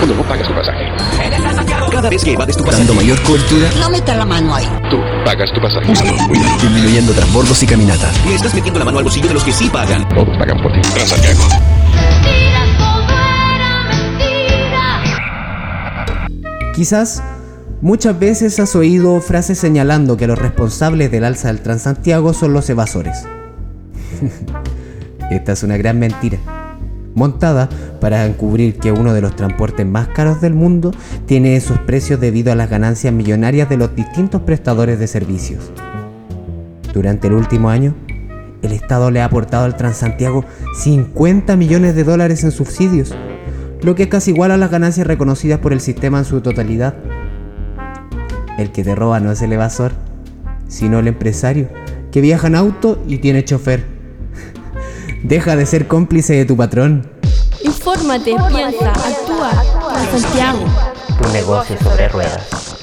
cuando no pagas tu pasaje. Cada vez que evades tu pasaje, dando mayor cobertura, no metas la mano ahí. Tú pagas tu pasaje. Úsalo, cuídalo. Disminuyendo transbordos y caminatas. Le estás metiendo la mano al bolsillo de los que sí pagan. Todos pagan por ti. Transantiago. Quizás muchas veces has oído frases señalando que los responsables del alza del Transantiago son los evasores. Esta es una gran mentira, montada para encubrir que uno de los transportes más caros del mundo tiene esos precios debido a las ganancias millonarias de los distintos prestadores de servicios. Durante el último año, el Estado le ha aportado al Transantiago $50 millones en subsidios, lo que es casi igual a las ganancias reconocidas por el sistema en su totalidad. El que te roba no es el evasor, sino el empresario, que viaja en auto y tiene chofer. Deja de ser cómplice de tu patrón. Infórmate, piensa, actúa. Transantiago. Tu negocio sobre ruedas.